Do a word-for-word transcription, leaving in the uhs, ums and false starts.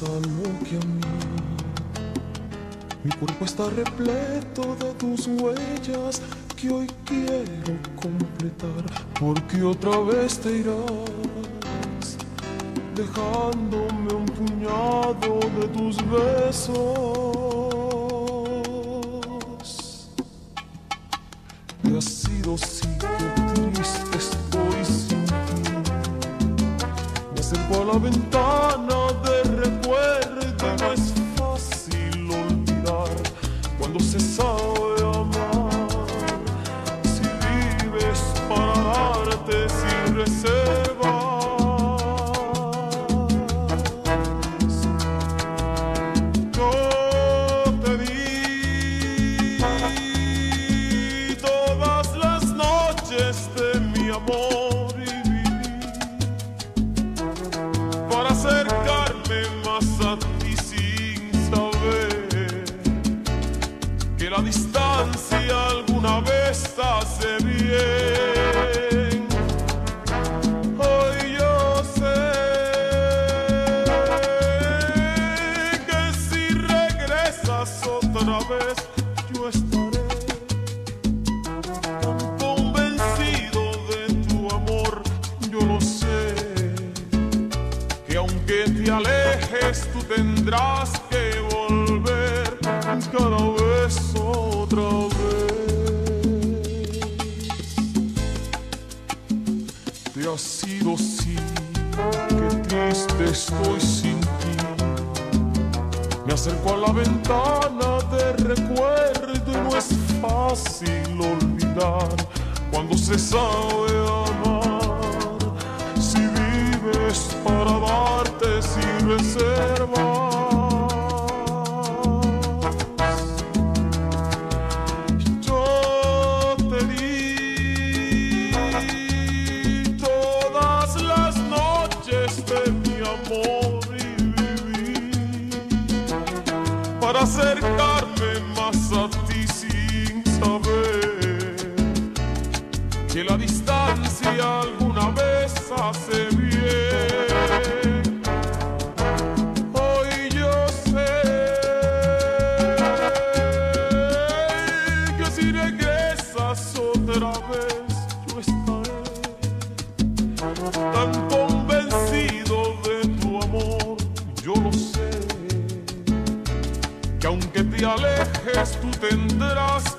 pasa lo que a mí. Mi cuerpo está repleto de tus huellas que hoy quiero completar, porque otra vez te irás, dejándome un puñado de tus besos. Y ha sido sí, que triste estoy sin ti. Me acerco a la ventana de recuerdo y no es fácil olvidar cuando se sabe amar. Si vives para darte sin reservas, yo te di todas las noches de mi amor y viví para acercarme más a ti sin saber que la distancia alguna vez hace bien. Hoy yo sé que si regresas otra vez yo estaré tan convencido de tu amor. Yo lo sé, que aunque te alejes tú tendrás que volver cada vez otra vez. Te ha sido sí, que triste estoy sin ti. Me acerco a la ventana de recuerdo y no es fácil olvidar cuando se sabe amar. Si vives para darte sin reservas, yo te di todas las noches de mi amor y viví para acercarme más a ti sin saber que la distancia alguna vez hace bien. Hoy yo sé que si regresas otra vez yo estaré tan convencido de tu amor. Yo lo sé, que aunque te alejes tú tendrás